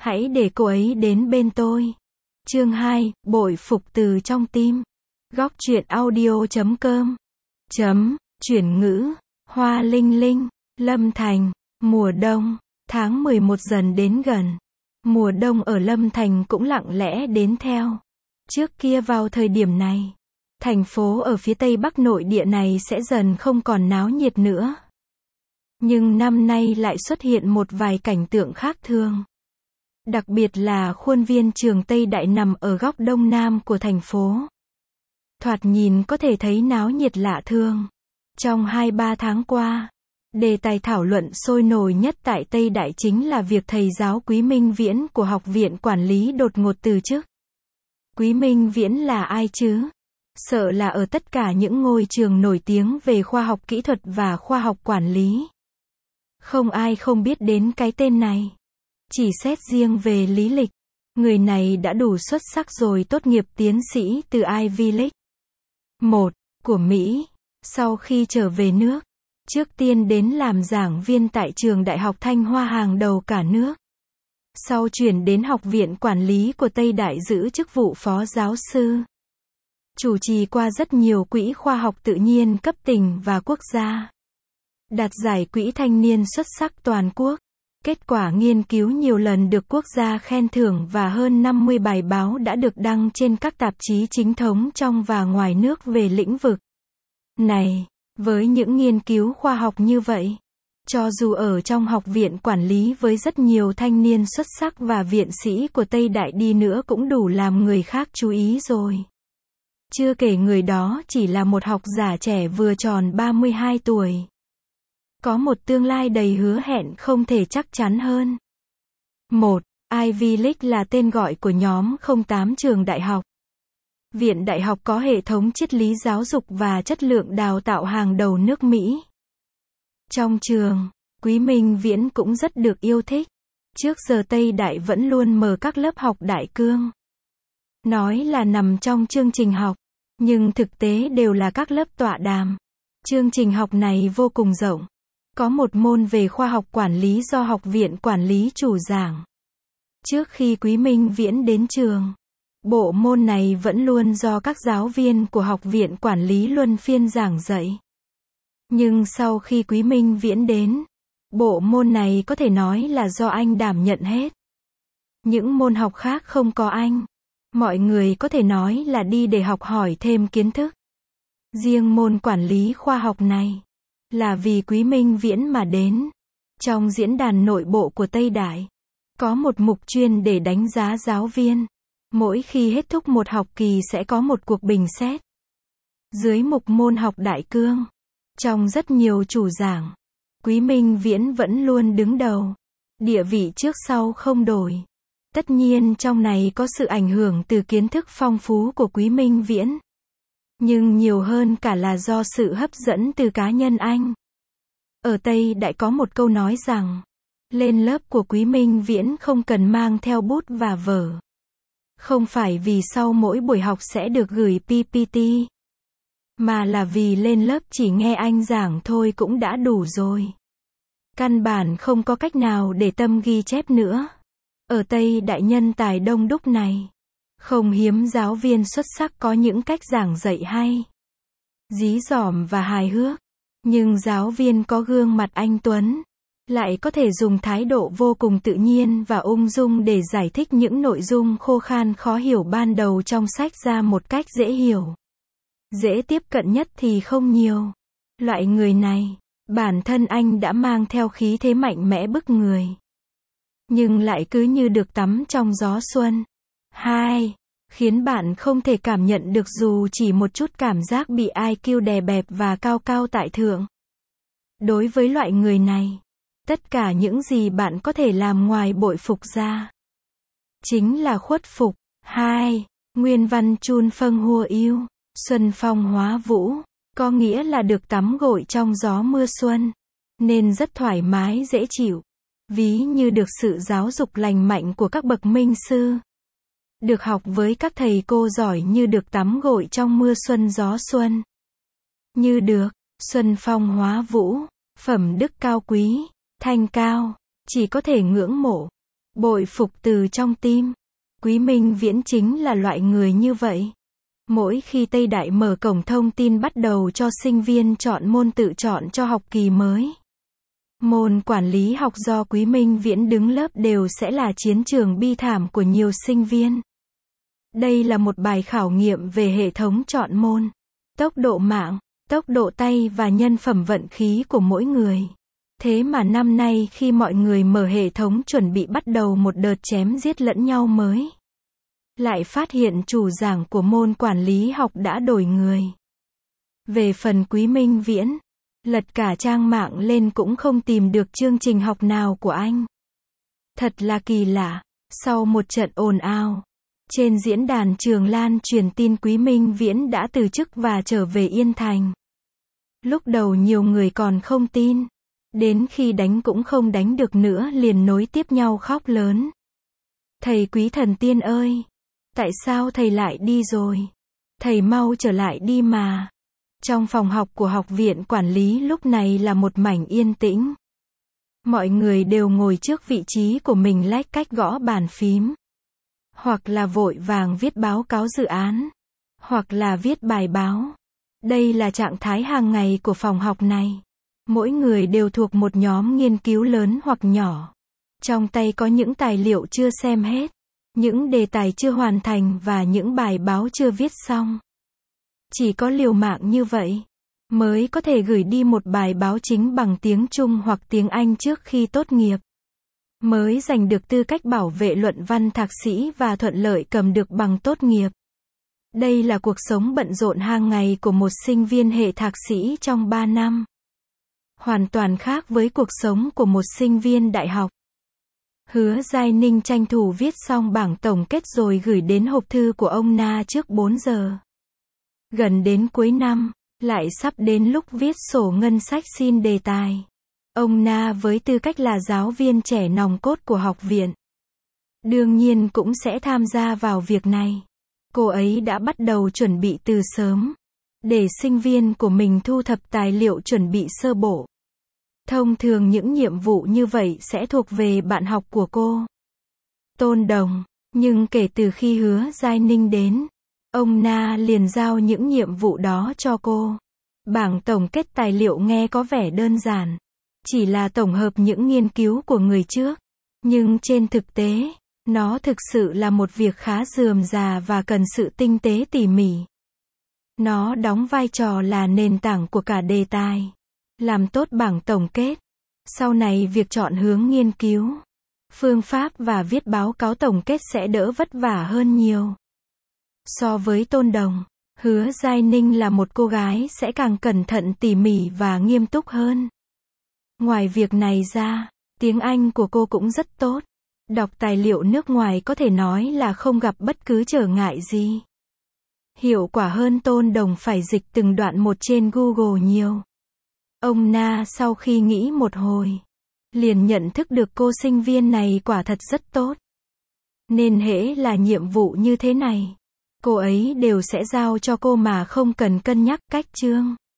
Hãy để cô ấy đến bên tôi. Chương 2, bội phục từ trong tim. Góc truyện audio.com. Chuyển ngữ. Hoa linh linh. Lâm Thành. Mùa đông. Tháng 11 dần đến gần. Mùa đông ở Lâm Thành cũng lặng lẽ đến theo. Trước kia vào thời điểm này, thành phố ở phía tây bắc nội địa này sẽ dần không còn náo nhiệt nữa. Nhưng năm nay lại xuất hiện một vài cảnh tượng khác thường. Đặc biệt là khuôn viên trường Tây Đại nằm ở góc đông nam của thành phố. Thoạt nhìn có thể thấy náo nhiệt lạ thường. Trong 2-3 tháng qua, đề tài thảo luận sôi nổi nhất tại Tây Đại chính là việc thầy giáo Quý Minh Viễn của Học viện Quản lý đột ngột từ chức. Quý Minh Viễn là ai chứ? Sợ là ở tất cả những ngôi trường nổi tiếng về khoa học kỹ thuật và khoa học quản lý, không ai không biết đến cái tên này. Chỉ xét riêng về lý lịch, người này đã đủ xuất sắc rồi, tốt nghiệp tiến sĩ từ Ivy League 1 của Mỹ. Sau khi trở về nước, trước tiên đến làm giảng viên tại trường Đại học Thanh Hoa hàng đầu cả nước. Sau chuyển đến Học viện Quản lý của Tây Đại giữ chức vụ phó giáo sư. Chủ trì qua rất nhiều quỹ khoa học tự nhiên cấp tỉnh và quốc gia. Đạt giải quỹ thanh niên xuất sắc toàn quốc. Kết quả nghiên cứu nhiều lần được quốc gia khen thưởng và hơn 50 bài báo đã được đăng trên các tạp chí chính thống trong và ngoài nước về lĩnh vực này. Với những nghiên cứu khoa học như vậy, cho dù ở trong Học viện Quản lý với rất nhiều thanh niên xuất sắc và viện sĩ của Tây Đại đi nữa cũng đủ làm người khác chú ý rồi. Chưa kể người đó chỉ là một học giả trẻ vừa tròn 32 tuổi. Có một tương lai đầy hứa hẹn không thể chắc chắn hơn. 1. Ivy League là tên gọi của nhóm 08 trường đại học. Viện đại học có hệ thống triết lý giáo dục và chất lượng đào tạo hàng đầu nước Mỹ. Trong trường, Quý Minh Viễn cũng rất được yêu thích. Trước giờ Tây Đại vẫn luôn mở các lớp học đại cương. Nói là nằm trong chương trình học, nhưng thực tế đều là các lớp tọa đàm. Chương trình học này vô cùng rộng. Có một môn về khoa học quản lý do Học viện Quản lý chủ giảng. Trước khi Quý Minh Viễn đến trường, bộ môn này vẫn luôn do các giáo viên của Học viện Quản lý luân phiên giảng dạy. Nhưng sau khi Quý Minh Viễn đến, bộ môn này có thể nói là do anh đảm nhận hết. Những môn học khác không có anh. Mọi người có thể nói là đi để học hỏi thêm kiến thức. Riêng môn quản lý khoa học này, là vì Quý Minh Viễn mà đến. Trong diễn đàn nội bộ của Tây Đại, có một mục chuyên để đánh giá giáo viên. Mỗi khi hết thúc một học kỳ sẽ có một cuộc bình xét. Dưới mục môn học đại cương, trong rất nhiều chủ giảng, Quý Minh Viễn vẫn luôn đứng đầu. Địa vị trước sau không đổi. Tất nhiên trong này có sự ảnh hưởng từ kiến thức phong phú của Quý Minh Viễn. Nhưng nhiều hơn cả là do sự hấp dẫn từ cá nhân anh. Ở Tây Đại có một câu nói rằng, lên lớp của Quý Minh Viễn không cần mang theo bút và vở. Không phải vì sau mỗi buổi học sẽ được gửi PPT, mà là vì lên lớp chỉ nghe anh giảng thôi cũng đã đủ rồi. Căn bản không có cách nào để tâm ghi chép nữa. Ở Tây Đại nhân tài đông đúc này, không hiếm giáo viên xuất sắc có những cách giảng dạy hay, dí dỏm và hài hước. Nhưng giáo viên có gương mặt anh tuấn, lại có thể dùng thái độ vô cùng tự nhiên và ung dung để giải thích những nội dung khô khan khó hiểu ban đầu trong sách ra một cách dễ hiểu. Dễ tiếp cận nhất thì không nhiều. Loại người này, bản thân anh đã mang theo khí thế mạnh mẽ bức người. Nhưng lại cứ như được tắm trong gió xuân. 2. Khiến bạn không thể cảm nhận được dù chỉ một chút cảm giác bị IQ đè bẹp và cao cao tại thượng. Đối với loại người này, tất cả những gì bạn có thể làm ngoài bội phục ra, chính là khuất phục. 2. Nguyên văn chun phâng hua yêu, xuân phong hóa vũ, có nghĩa là được tắm gội trong gió mưa xuân, nên rất thoải mái dễ chịu. Ví như được sự giáo dục lành mạnh của các bậc minh sư. Được học với các thầy cô giỏi như được tắm gội trong mưa xuân gió xuân. Như được, xuân phong hóa vũ, phẩm đức cao quý, thanh cao, chỉ có thể ngưỡng mộ. Bội phục từ trong tim. Quý Minh Viễn chính là loại người như vậy. Mỗi khi Tây Đại mở cổng thông tin bắt đầu cho sinh viên chọn môn tự chọn cho học kỳ mới. Môn quản lý học do Quý Minh Viễn đứng lớp đều sẽ là chiến trường bi thảm của nhiều sinh viên. Đây là một bài khảo nghiệm về hệ thống chọn môn, tốc độ mạng, tốc độ tay và nhân phẩm vận khí của mỗi người. Thế mà năm nay khi mọi người mở hệ thống chuẩn bị bắt đầu một đợt chém giết lẫn nhau mới, lại phát hiện chủ giảng của môn quản lý học đã đổi người. Về phần Quý Minh Viễn, lật cả trang mạng lên cũng không tìm được chương trình học nào của anh. Thật là kỳ lạ, sau một trận ồn ào, trên diễn đàn Trường Lan truyền tin Quý Minh Viễn đã từ chức và trở về Yên Thành. Lúc đầu nhiều người còn không tin, đến khi đánh cũng không đánh được nữa liền nối tiếp nhau khóc lớn. Thầy Quý thần tiên ơi! Tại sao thầy lại đi rồi? Thầy mau trở lại đi mà. Trong phòng học của học viện quản lý lúc này là một mảnh yên tĩnh. Mọi người đều ngồi trước vị trí của mình lách cách gõ bàn phím. Hoặc là vội vàng viết báo cáo dự án. Hoặc là viết bài báo. Đây là trạng thái hàng ngày của phòng học này. Mỗi người đều thuộc một nhóm nghiên cứu lớn hoặc nhỏ. Trong tay có những tài liệu chưa xem hết. Những đề tài chưa hoàn thành và những bài báo chưa viết xong. Chỉ có liều mạng như vậy, mới có thể gửi đi một bài báo chính bằng tiếng Trung hoặc tiếng Anh trước khi tốt nghiệp. Mới giành được tư cách bảo vệ luận văn thạc sĩ và thuận lợi cầm được bằng tốt nghiệp. Đây là cuộc sống bận rộn hàng ngày của một sinh viên hệ thạc sĩ trong 3 năm. Hoàn toàn khác với cuộc sống của một sinh viên đại học. Hứa Giai Ninh tranh thủ viết xong bảng tổng kết rồi gửi đến hộp thư của ông Na trước 4 giờ. Gần đến cuối năm, lại sắp đến lúc viết sổ ngân sách xin đề tài. Ông Na với tư cách là giáo viên trẻ nòng cốt của học viện, đương nhiên cũng sẽ tham gia vào việc này. Cô ấy đã bắt đầu chuẩn bị từ sớm, để sinh viên của mình thu thập tài liệu chuẩn bị sơ bộ. Thông thường những nhiệm vụ như vậy sẽ thuộc về bạn học của cô, Tôn Đồng, nhưng kể từ khi Hứa Giai Ninh đến, ông Na liền giao những nhiệm vụ đó cho cô. Bảng tổng kết tài liệu nghe có vẻ đơn giản, chỉ là tổng hợp những nghiên cứu của người trước, nhưng trên thực tế, nó thực sự là một việc khá rườm rà và cần sự tinh tế tỉ mỉ. Nó đóng vai trò là nền tảng của cả đề tài. Làm tốt bảng tổng kết, sau này việc chọn hướng nghiên cứu, phương pháp và viết báo cáo tổng kết sẽ đỡ vất vả hơn nhiều. So với Tôn Đồng, Hứa Giai Ninh là một cô gái sẽ càng cẩn thận tỉ mỉ và nghiêm túc hơn. Ngoài việc này ra, tiếng Anh của cô cũng rất tốt. Đọc tài liệu nước ngoài có thể nói là không gặp bất cứ trở ngại gì. Hiệu quả hơn Tôn Đồng phải dịch từng đoạn một trên Google nhiều. Ông Na sau khi nghĩ một hồi, liền nhận thức được cô sinh viên này quả thật rất tốt. Nên hễ là nhiệm vụ như thế này, cô ấy đều sẽ giao cho cô mà không cần cân nhắc cách chương.